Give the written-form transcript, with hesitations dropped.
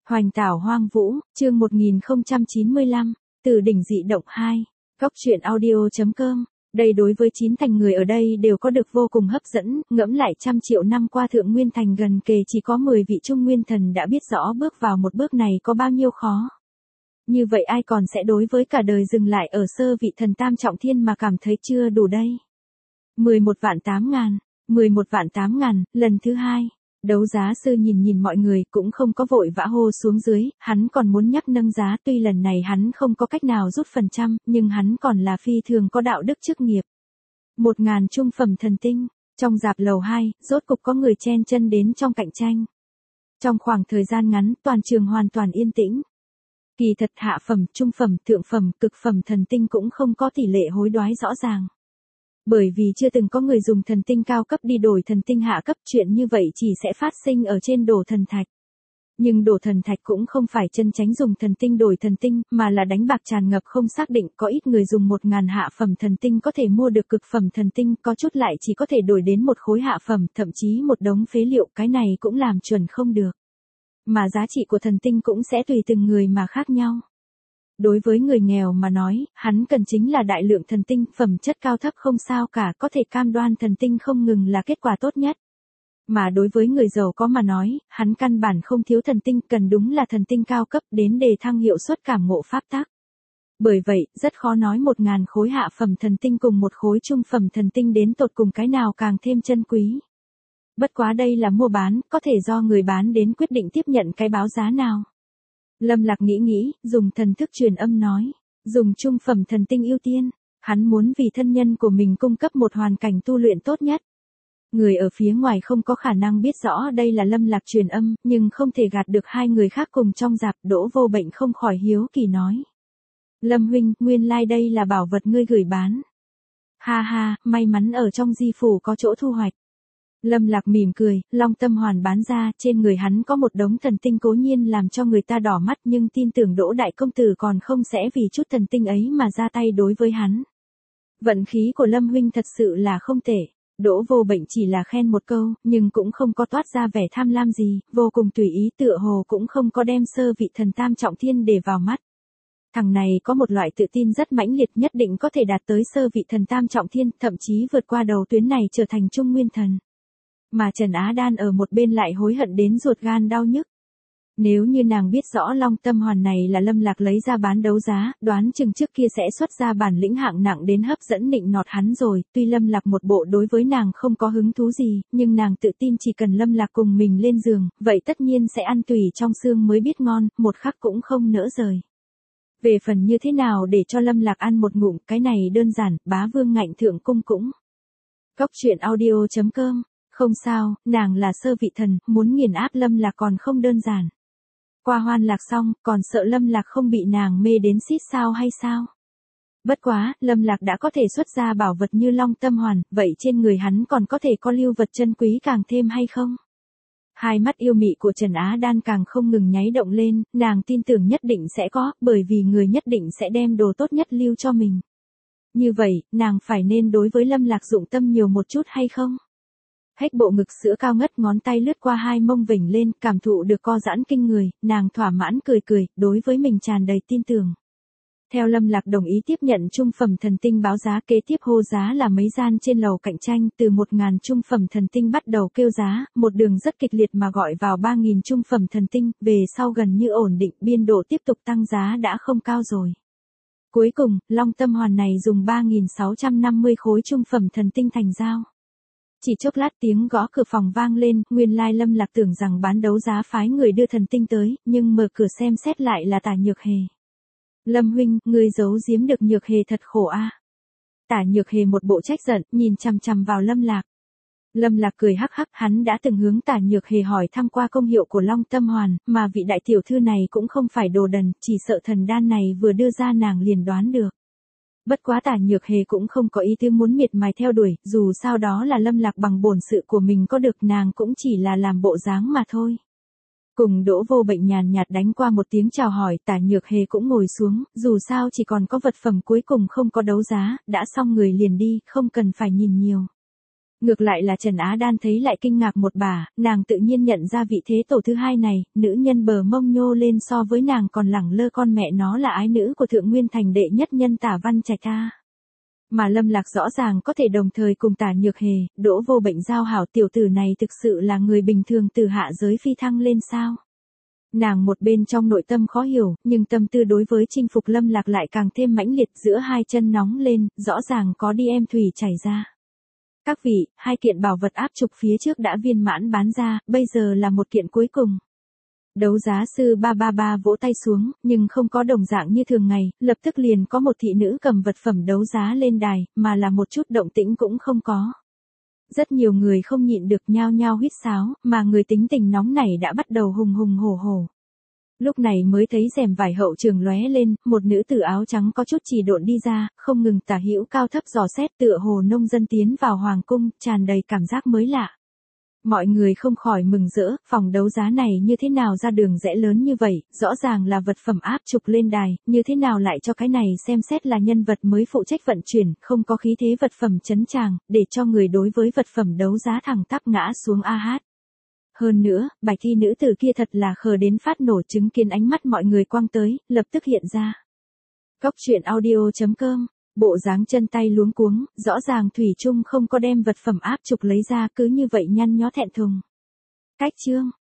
Hoành tảo hoang vũ, chương 1095, từ đỉnh dị động 2. Góc truyện audio.com. Đây đối với 9 thành người ở đây đều có được vô cùng hấp dẫn, ngẫm lại trăm triệu năm qua Thượng Nguyên Thành gần kề chỉ có 10 vị Trung Nguyên Thần đã biết rõ bước vào một bước này có bao nhiêu khó. Như vậy ai còn sẽ đối với cả đời dừng lại ở sơ vị thần tam trọng thiên mà cảm thấy chưa đủ đây. 11.800.000, lần thứ 2. Đấu giá sư nhìn mọi người cũng không có vội vã hô xuống dưới, hắn còn muốn nhắc nâng giá, tuy lần này hắn không có cách nào rút phần trăm, nhưng hắn còn là phi thường có đạo đức chức nghiệp. 1.000 trung phẩm thần tinh, trong dạp lầu 2, rốt cục có người chen chân đến trong cạnh tranh. Trong khoảng thời gian ngắn, toàn trường hoàn toàn yên tĩnh. Kỳ thật hạ phẩm, trung phẩm, thượng phẩm, cực phẩm thần tinh cũng không có tỷ lệ hối đoái rõ ràng. Bởi vì chưa từng có người dùng thần tinh cao cấp đi đổi thần tinh hạ cấp, chuyện như vậy chỉ sẽ phát sinh ở trên đồ thần thạch. Nhưng đồ thần thạch cũng không phải chân chánh dùng thần tinh đổi thần tinh, mà là đánh bạc tràn ngập không xác định, có ít người dùng 1.000 hạ phẩm thần tinh có thể mua được cực phẩm thần tinh, có chút lại chỉ có thể đổi đến một khối hạ phẩm, thậm chí một đống phế liệu, cái này cũng làm chuẩn không được. Mà giá trị của thần tinh cũng sẽ tùy từng người mà khác nhau. Đối với người nghèo mà nói, hắn cần chính là đại lượng thần tinh, phẩm chất cao thấp không sao cả, có thể cam đoan thần tinh không ngừng là kết quả tốt nhất. Mà đối với người giàu có mà nói, hắn căn bản không thiếu thần tinh, cần đúng là thần tinh cao cấp đến đề thăng hiệu suất cảm ngộ pháp tắc. Bởi vậy, rất khó nói 1.000 khối hạ phẩm thần tinh cùng một khối trung phẩm thần tinh đến tột cùng cái nào càng thêm chân quý. Bất quá đây là mua bán, có thể do người bán đến quyết định tiếp nhận cái báo giá nào. Lâm Lạc nghĩ, dùng thần thức truyền âm nói, dùng trung phẩm thần tinh ưu tiên, hắn muốn vì thân nhân của mình cung cấp một hoàn cảnh tu luyện tốt nhất. Người ở phía ngoài không có khả năng biết rõ đây là Lâm Lạc truyền âm, nhưng không thể gạt được hai người khác cùng trong dạp, Đỗ Vô Bệnh không khỏi hiếu kỳ nói. Lâm huynh, nguyên lai đây là bảo vật ngươi gửi bán. Ha ha, may mắn ở trong di phủ có chỗ thu hoạch. Lâm Lạc mỉm cười, Long Tâm Hoàn bán ra, trên người hắn có một đống thần tinh cố nhiên làm cho người ta đỏ mắt, nhưng tin tưởng Đỗ đại công tử còn không sẽ vì chút thần tinh ấy mà ra tay đối với hắn. Vận khí của Lâm huynh thật sự là không tệ. Đỗ Vô Bệnh chỉ là khen một câu, nhưng cũng không có toát ra vẻ tham lam gì, vô cùng tùy ý, tựa hồ cũng không có đem sơ vị thần tam trọng thiên để vào mắt. Thằng này có một loại tự tin rất mãnh liệt, nhất định có thể đạt tới sơ vị thần tam trọng thiên, thậm chí vượt qua đầu tuyến này trở thành Trung Nguyên Thần. Mà Trần Á Đan ở một bên lại hối hận đến ruột gan đau nhức. Nếu như nàng biết rõ Long Tâm Hoàn này là Lâm Lạc lấy ra bán đấu giá, đoán chừng trước kia sẽ xuất ra bản lĩnh hạng nặng đến hấp dẫn nịnh nọt hắn rồi, tuy Lâm Lạc một bộ đối với nàng không có hứng thú gì, nhưng nàng tự tin chỉ cần Lâm Lạc cùng mình lên giường, vậy tất nhiên sẽ ăn tùy trong xương mới biết ngon, một khắc cũng không nỡ rời. Về phần như thế nào để cho Lâm Lạc ăn một ngụm, cái này đơn giản, bá vương ngạnh thượng cung cũng. Góc truyện audio.com. Không sao, nàng là sơ vị thần, muốn nghiền áp Lâm Lạc còn không đơn giản. Qua hoan lạc xong, còn sợ Lâm Lạc không bị nàng mê đến xít sao hay sao? Bất quá, Lâm Lạc đã có thể xuất ra bảo vật như Long Tâm Hoàn, vậy trên người hắn còn có thể có lưu vật chân quý càng thêm hay không? Hai mắt yêu mị của Trần Á Đan càng không ngừng nháy động lên, nàng tin tưởng nhất định sẽ có, bởi vì người nhất định sẽ đem đồ tốt nhất lưu cho mình. Như vậy, nàng phải nên đối với Lâm Lạc dụng tâm nhiều một chút hay không? Hách bộ ngực sữa cao ngất, ngón tay lướt qua hai mông vểnh lên, cảm thụ được co giãn kinh người, nàng thỏa mãn cười, đối với mình tràn đầy tin tưởng. Theo Lâm Lạc đồng ý tiếp nhận trung phẩm thần tinh báo giá, kế tiếp hô giá là mấy gian trên lầu cạnh tranh, từ 1.000 trung phẩm thần tinh bắt đầu kêu giá, một đường rất kịch liệt mà gọi vào 3.000 trung phẩm thần tinh, về sau gần như ổn định, biên độ tiếp tục tăng giá đã không cao rồi. Cuối cùng, Long Tâm Hoàn này dùng 3.650 khối trung phẩm thần tinh thành giao. Chỉ chốc lát tiếng gõ cửa phòng vang lên, nguyên lai Lâm Lạc tưởng rằng bán đấu giá phái người đưa thần tinh tới, nhưng mở cửa xem xét lại là Tả Nhược Hề. Lâm huynh, ngươi giấu giếm được Nhược Hề thật khổ a. Tả Nhược Hề một bộ trách giận, nhìn chằm chằm vào Lâm Lạc. Lâm Lạc cười hắc hắc, hắn đã từng hướng Tả Nhược Hề hỏi thăm qua công hiệu của Long Tâm Hoàn, mà vị đại tiểu thư này cũng không phải đồ đần, chỉ sợ thần đan này vừa đưa ra nàng liền đoán được. Bất quá Tả Nhược Hề cũng không có ý tư muốn miệt mài theo đuổi, dù sao đó là Lâm Lạc bằng bổn sự của mình có được, nàng cũng chỉ là làm bộ dáng mà thôi. Cùng Đỗ Vô Bệnh nhàn nhạt đánh qua một tiếng chào hỏi, Tả Nhược Hề cũng ngồi xuống, dù sao chỉ còn có vật phẩm cuối cùng không có đấu giá, đã xong người liền đi, không cần phải nhìn nhiều. Ngược lại là Trần Á Đan thấy lại kinh ngạc một bà, nàng tự nhiên nhận ra vị thế tổ thứ hai này, nữ nhân bờ mông nhô lên so với nàng còn lẳng lơ, con mẹ nó là ái nữ của Thượng Nguyên Thành đệ nhất nhân Tả Văn Trạch a. Mà Lâm Lạc rõ ràng có thể đồng thời cùng Tả Nhược Hề, Đỗ Vô Bệnh giao hảo, tiểu tử này thực sự là người bình thường từ hạ giới phi thăng lên sao? Nàng một bên trong nội tâm khó hiểu, nhưng tâm tư đối với chinh phục Lâm Lạc lại càng thêm mãnh liệt, giữa hai chân nóng lên, rõ ràng có đi em thủy chảy ra. Các vị, hai kiện bảo vật áp trục phía trước đã viên mãn bán ra, bây giờ là một kiện cuối cùng. Đấu giá sư 333 vỗ tay xuống, nhưng không có đồng dạng như thường ngày, lập tức liền có một thị nữ cầm vật phẩm đấu giá lên đài, mà là một chút động tĩnh cũng không có. Rất nhiều người không nhịn được nhao nhao huýt sáo, mà người tính tình nóng nảy đã bắt đầu hùng hùng hổ hổ. Lúc này mới thấy rèm vải hậu trường lóe lên, một nữ tử áo trắng có chút trì độn đi ra, không ngừng tả hữu cao thấp dò xét, tựa hồ nông dân tiến vào hoàng cung, tràn đầy cảm giác mới lạ. Mọi người không khỏi mừng rỡ, phòng đấu giá này như thế nào ra đường rẽ lớn như vậy, rõ ràng là vật phẩm áp trục lên đài, như thế nào lại cho cái này xem xét là nhân vật mới phụ trách vận chuyển, không có khí thế vật phẩm chấn tràng, để cho người đối với vật phẩm đấu giá thẳng tắp ngã xuống a hát. Hơn nữa, bạch y nữ tử kia thật là khờ đến phát nổ, chứng kiến ánh mắt mọi người quăng tới, lập tức hiện ra. Góc truyện audio.com, bộ dáng chân tay luống cuống, rõ ràng thủy chung không có đem vật phẩm áp trục lấy ra, cứ như vậy nhăn nhó thẹn thùng. Cách chương